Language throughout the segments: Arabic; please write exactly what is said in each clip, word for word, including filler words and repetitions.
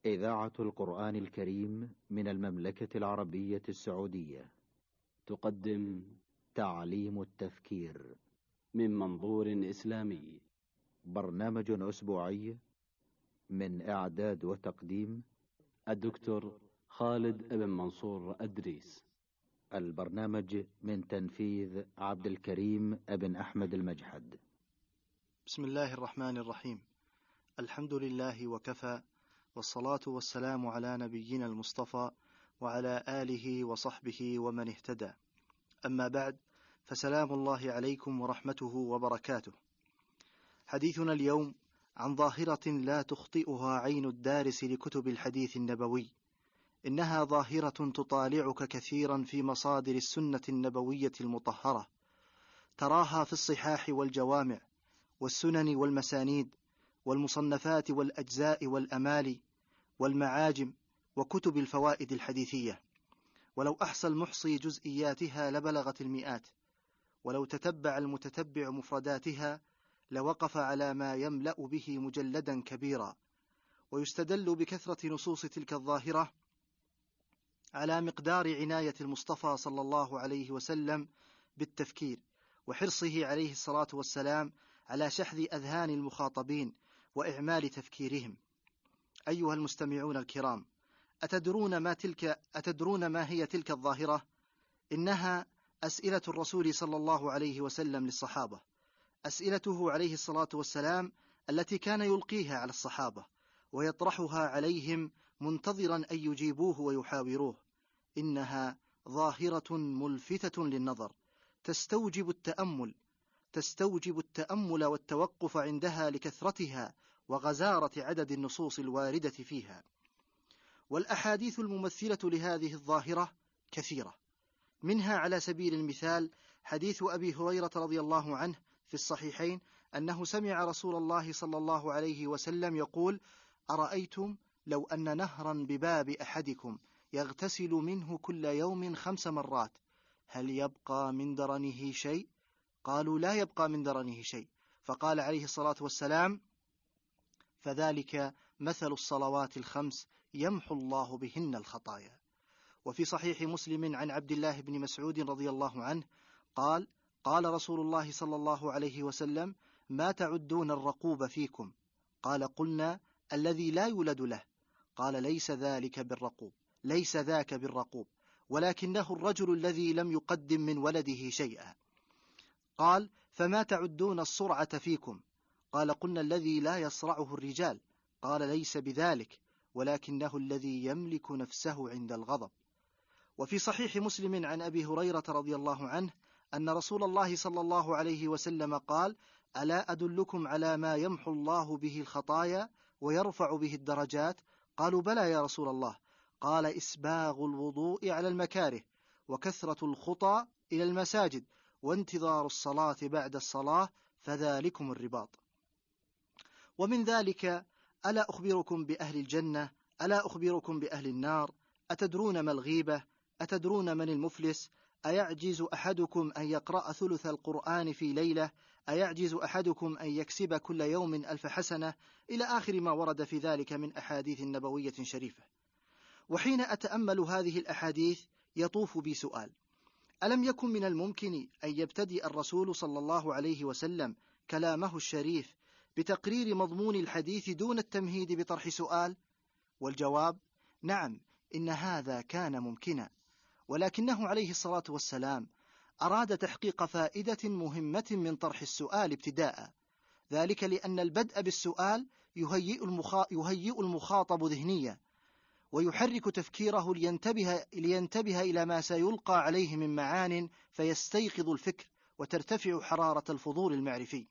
إذاعة القرآن الكريم من المملكة العربية السعودية تقدم تعليم التفكير من منظور إسلامي، برنامج أسبوعي من إعداد وتقديم الدكتور خالد بن منصور أدريس. البرنامج من تنفيذ عبد الكريم بن أحمد المجحد. بسم الله الرحمن الرحيم. الحمد لله وكفى، والصلاة والسلام على نبينا المصطفى وعلى آله وصحبه ومن اهتدى. أما بعد، فسلام الله عليكم ورحمته وبركاته. حديثنا اليوم عن ظاهرة لا تخطئها عين الدارس لكتب الحديث النبوي، إنها ظاهرة تطالعك كثيرا في مصادر السنة النبوية المطهرة، تراها في الصحاح والجوامع والسنن والمسانيد والمصنفات والأجزاء والأمالي والمعاجم وكتب الفوائد الحديثية، ولو أحصى المحصي جزئياتها لبلغت المئات، ولو تتبع المتتبع مفرداتها لوقف على ما يملأ به مجلدا كبيرا. ويستدل بكثرة نصوص تلك الظاهرة على مقدار عناية المصطفى صلى الله عليه وسلم بالتفكير، وحرصه عليه الصلاة والسلام على شحذ أذهان المخاطبين وإعمال تفكيرهم. أيها المستمعون الكرام، أتدرون ما تلك أتدرون ما هي تلك الظاهرة؟ إنها أسئلة الرسول صلى الله عليه وسلم للصحابة، أسئلته عليه الصلاة والسلام التي كان يلقيها على الصحابة ويطرحها عليهم منتظرا أن يجيبوه ويحاوروه. إنها ظاهرة ملفتة للنظر، تستوجب التأمل تستوجب التأمل والتوقف عندها لكثرتها وغزارة عدد النصوص الواردة فيها. والأحاديث الممثلة لهذه الظاهرة كثيرة، منها على سبيل المثال حديث أبي هريرة رضي الله عنه في الصحيحين أنه سمع رسول الله صلى الله عليه وسلم يقول: أرأيتم لو أن نهرا بباب أحدكم يغتسل منه كل يوم خمس مرات هل يبقى من درنه شيء؟ قالوا: لا يبقى من درنه شيء. فقال عليه الصلاة والسلام: فذلك مثل الصلوات الخمس يمحو الله بهن الخطايا. وفي صحيح مسلم عن عبد الله بن مسعود رضي الله عنه قال: قال رسول الله صلى الله عليه وسلم: ما تعدون الرقوب فيكم؟ قال: قلنا: الذي لا يولد له. قال: ليس ذلك بالرقوب ليس ذاك بالرقوب ولكنه الرجل الذي لم يقدم من ولده شيئا. قال: فما تعدون الصرعة فيكم؟ قال: قلنا: الذي لا يصرعه الرجال. قال: ليس بذلك ولكنه الذي يملك نفسه عند الغضب. وفي صحيح مسلم عن أبي هريرة رضي الله عنه أن رسول الله صلى الله عليه وسلم قال: ألا أدلكم على ما يمحو الله به الخطايا ويرفع به الدرجات؟ قالوا: بلى يا رسول الله. قال: إسباغ الوضوء على المكاره، وكثرة الخطى إلى المساجد، وانتظار الصلاة بعد الصلاة، فذلكم الرباط. ومن ذلك: ألا أخبركم بأهل الجنة؟ ألا أخبركم بأهل النار؟ أتدرون ما الغيبة؟ أتدرون من المفلس؟ أيعجز أحدكم أن يقرأ ثلث القرآن في ليلة؟ أيعجز أحدكم أن يكسب كل يوم ألف حسنة؟ إلى آخر ما ورد في ذلك من أحاديث نبوية شريفة. وحين أتأمل هذه الأحاديث يطوف بي سؤال: ألم يكن من الممكن أن يبتدئ الرسول صلى الله عليه وسلم كلامه الشريف بتقرير مضمون الحديث دون التمهيد بطرح سؤال؟ والجواب: نعم، إن هذا كان ممكنا، ولكنه عليه الصلاة والسلام أراد تحقيق فائدة مهمة من طرح السؤال ابتداء، ذلك لأن البدء بالسؤال يهيئ, المخا... يهيئ المخاطب ذهنيا ويحرك تفكيره لينتبه, لينتبه إلى ما سيلقى عليه من معان فيستيقظ الفكر وترتفع حرارة الفضول المعرفي.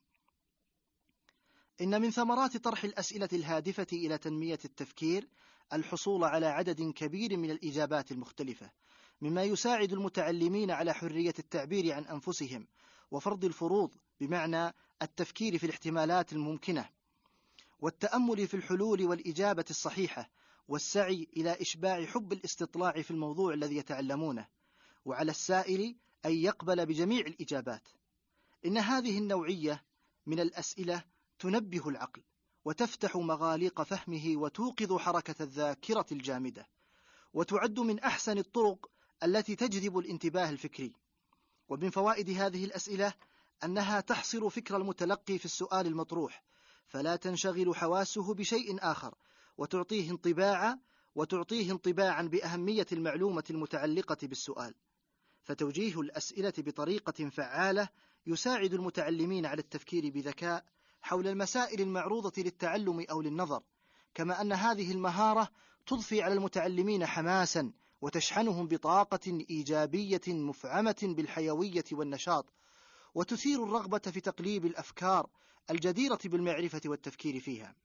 إن من ثمرات طرح الأسئلة الهادفة إلى تنمية التفكير الحصول على عدد كبير من الإجابات المختلفة، مما يساعد المتعلمين على حرية التعبير عن أنفسهم وفرض الفروض، بمعنى التفكير في الاحتمالات الممكنة والتأمل في الحلول والإجابة الصحيحة، والسعي إلى إشباع حب الاستطلاع في الموضوع الذي يتعلمونه، وعلى السائل أن يقبل بجميع الإجابات. إن هذه النوعية من الأسئلة تنبه العقل وتفتح مغاليق فهمه وتوقظ حركة الذاكرة الجامدة، وتعد من أحسن الطرق التي تجذب الانتباه الفكري. ومن فوائد هذه الأسئلة أنها تحصر فكر المتلقي في السؤال المطروح، فلا تنشغل حواسه بشيء آخر، وتعطيه انطباعا وتعطيه انطباعا بأهمية المعلومة المتعلقة بالسؤال. فتوجيه الأسئلة بطريقة فعالة يساعد المتعلمين على التفكير بذكاء حول المسائل المعروضة للتعلم أو للنظر، كما أن هذه المهارة تضفي على المتعلمين حماسا وتشحنهم بطاقة إيجابية مفعمة بالحيوية والنشاط، وتثير الرغبة في تقليب الأفكار الجديرة بالمعرفة والتفكير فيها.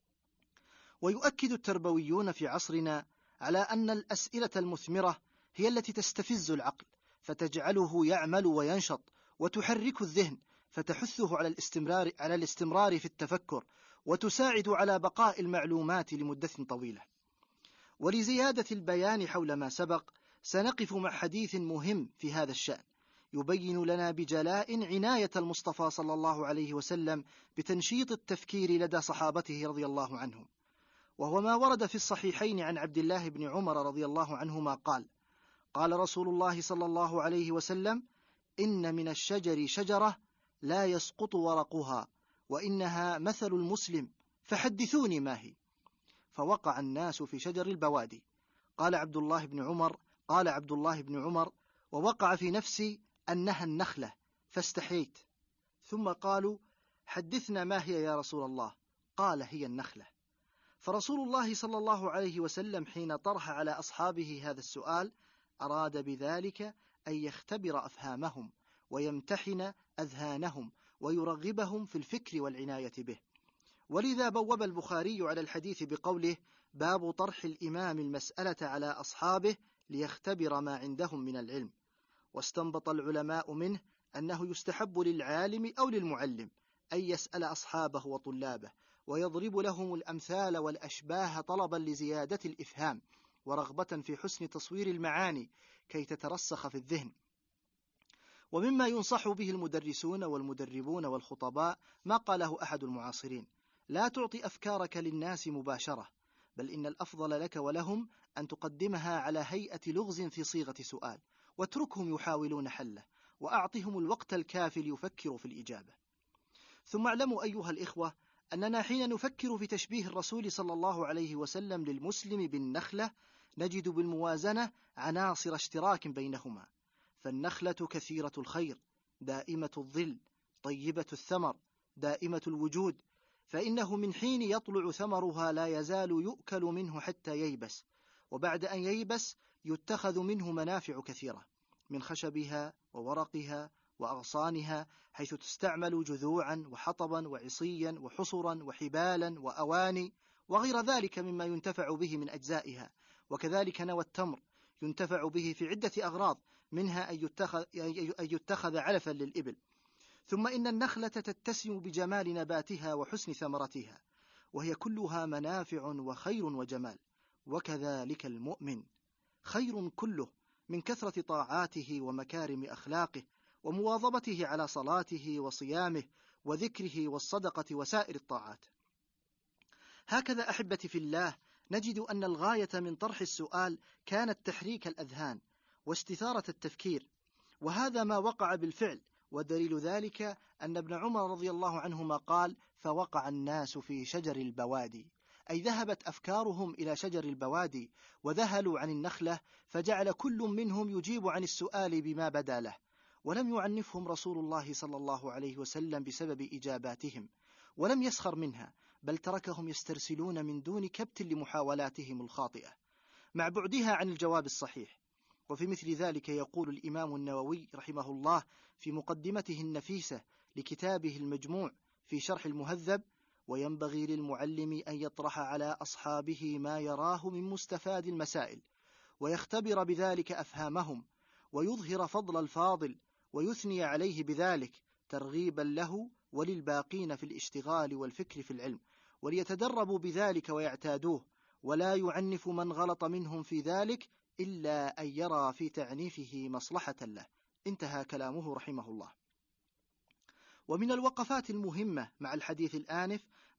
ويؤكد التربويون في عصرنا على أن الأسئلة المثمرة هي التي تستفز العقل فتجعله يعمل وينشط، وتحرك الذهن فتحثه على الاستمرار على الاستمرار في التفكر، وتساعد على بقاء المعلومات لمدة طويلة. ولزيادة البيان حول ما سبق، سنقف مع حديث مهم في هذا الشأن يبين لنا بجلاء عناية المصطفى صلى الله عليه وسلم بتنشيط التفكير لدى صحابته رضي الله عنهم، وهو ما ورد في الصحيحين عن عبد الله بن عمر رضي الله عنهما قال: قال رسول الله صلى الله عليه وسلم: إن من الشجر شجرة لا يسقط ورقها، وإنها مثل المسلم، فحدثوني ما هي. فوقع الناس في شجر البوادي. قال عبد الله بن عمر قال عبد الله بن عمر ووقع في نفسي أنها النخلة، فاستحييت. ثم قالوا: حدثنا ما هي يا رسول الله؟ قال: هي النخلة. فرسول الله صلى الله عليه وسلم حين طرح على أصحابه هذا السؤال أراد بذلك أن يختبر أفهامهم ويمتحن أذهانهم ويرغبهم في الفكر والعناية به. ولذا بوب البخاري على الحديث بقوله: باب طرح الإمام المسألة على أصحابه ليختبر ما عندهم من العلم. واستنبط العلماء منه أنه يستحب للعالم أو للمعلم أن يسأل أصحابه وطلابه ويضرب لهم الأمثال والأشباه طلبا لزيادة الإفهام ورغبة في حسن تصوير المعاني كي تترسخ في الذهن. ومما ينصح به المدرسون والمدربون والخطباء ما قاله أحد المعاصرين: لا تعطي أفكارك للناس مباشرة، بل إن الأفضل لك ولهم أن تقدمها على هيئة لغز في صيغة سؤال، واتركهم يحاولون حله، وأعطهم الوقت الكافي ليفكروا في الإجابة. ثم اعلموا أيها الإخوة أننا حين نفكر في تشبيه الرسول صلى الله عليه وسلم للمسلم بالنخلة نجد بالموازنة عناصر اشتراك بينهما، فالنخلة كثيرة الخير، دائمة الظل، طيبة الثمر، دائمة الوجود، فإنه من حين يطلع ثمرها لا يزال يؤكل منه حتى ييبس، وبعد أن ييبس يتخذ منه منافع كثيرة من خشبها وورقها وأغصانها، حيث تستعمل جذوعا وحطبا وعصيا وحصرا وحبالا وأواني وغير ذلك مما ينتفع به من أجزائها. وكذلك نوى التمر ينتفع به في عدة أغراض، منها أن يتخذ, أن يتخذ علفا للإبل. ثم إن النخلة تتسم بجمال نباتها وحسن ثمرتها، وهي كلها منافع وخير وجمال. وكذلك المؤمن خير كله من كثرة طاعاته ومكارم أخلاقه ومواظبته على صلاته وصيامه وذكره والصدقة وسائر الطاعات. هكذا أحبتي في الله نجد أن الغاية من طرح السؤال كانت تحريك الأذهان واستثارة التفكير، وهذا ما وقع بالفعل. ودليل ذلك أن ابن عمر رضي الله عنهما قال: فوقع الناس في شجر البوادي، أي ذهبت أفكارهم إلى شجر البوادي وذهلوا عن النخلة، فجعل كل منهم يجيب عن السؤال بما بدا له، ولم يعنفهم رسول الله صلى الله عليه وسلم بسبب إجاباتهم، ولم يسخر منها، بل تركهم يسترسلون من دون كبت لمحاولاتهم الخاطئة مع بعدها عن الجواب الصحيح. وفي مثل ذلك يقول الإمام النووي رحمه الله في مقدمته النفيسة لكتابه المجموع في شرح المهذب: وينبغي للمعلم أن يطرح على أصحابه ما يراه من مستفاد المسائل، ويختبر بذلك أفهامهم، ويظهر فضل الفاضل، ويثني عليه بذلك ترغيبا له وللباقين في الاشتغال والفكر في العلم، وليتدربوا بذلك ويعتادوه، ولا يعنف من غلط منهم في ذلك إلا أن يرى في تعنيفه مصلحة له. انتهى كلامه رحمه الله. ومن الوقفات المهمة مع الحديث الآنف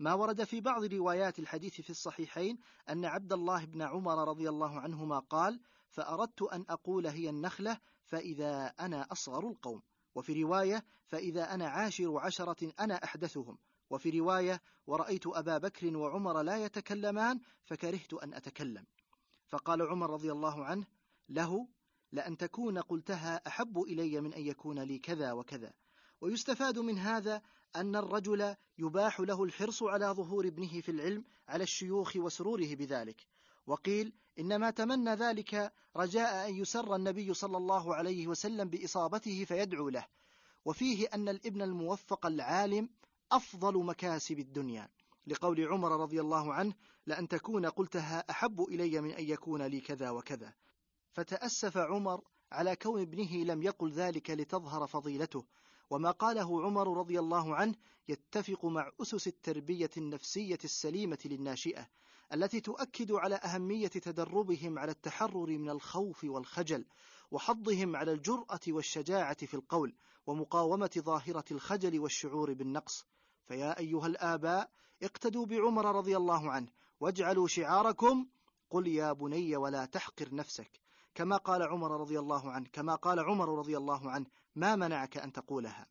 ما ورد في بعض روايات الحديث في الصحيحين أن عبد الله بن عمر رضي الله عنهما قال: فأردت أن أقول هي النخلة فإذا أنا أصغر القوم، وفي رواية فإذا أنا عاشر عشرة أنا أحدثهم، وفي رواية ورأيت أبا بكر وعمر لا يتكلمان فكرهت أن أتكلم. فقال عمر رضي الله عنه له: لأن تكون قلتها أحب إلي من أن يكون لي كذا وكذا. ويستفاد من هذا أن الرجل يباح له الحرص على ظهور ابنه في العلم على الشيوخ وسروره بذلك. وقيل إنما تمنى ذلك رجاء أن يسر النبي صلى الله عليه وسلم بإصابته فيدعو له. وفيه أن الابن الموفق العالم أفضل مكاسب الدنيا، لقول عمر رضي الله عنه: لأن تكون قلتها أحب إلي من أن يكون لي كذا وكذا. فتأسف عمر على كون ابنه لم يقل ذلك لتظهر فضيلته، وما قاله عمر رضي الله عنه يتفق مع أسس التربية النفسية السليمة للناشئة، التي تؤكد على أهمية تدربهم على التحرر من الخوف والخجل، وحضهم على الجرأة والشجاعة في القول، ومقاومة ظاهرة الخجل والشعور بالنقص. فيا أيها الآباء اقتدوا بعمر رضي الله عنه، واجعلوا شعاركم: قل يا بني ولا تحقر نفسك، كما قال عمر رضي الله عنه كما قال عمر رضي الله عنه: ما منعك أن تقولها.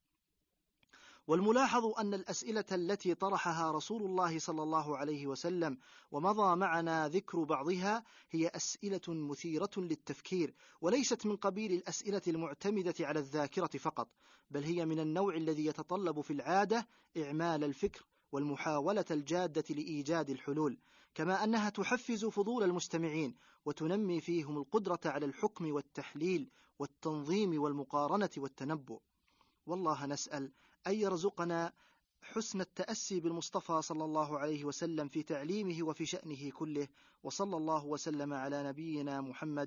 والملاحظ أن الأسئلة التي طرحها رسول الله صلى الله عليه وسلم ومضى معنا ذكر بعضها هي أسئلة مثيرة للتفكير، وليست من قبيل الأسئلة المعتمدة على الذاكرة فقط، بل هي من النوع الذي يتطلب في العادة إعمال الفكر والمحاولة الجادة لإيجاد الحلول، كما أنها تحفز فضول المستمعين وتنمي فيهم القدرة على الحكم والتحليل والتنظيم والمقارنة والتنبؤ. والله نسأل أن يرزقنا حسن التأسي بالمصطفى صلى الله عليه وسلم في تعليمه وفي شأنه كله، وصلى الله وسلم على نبينا محمد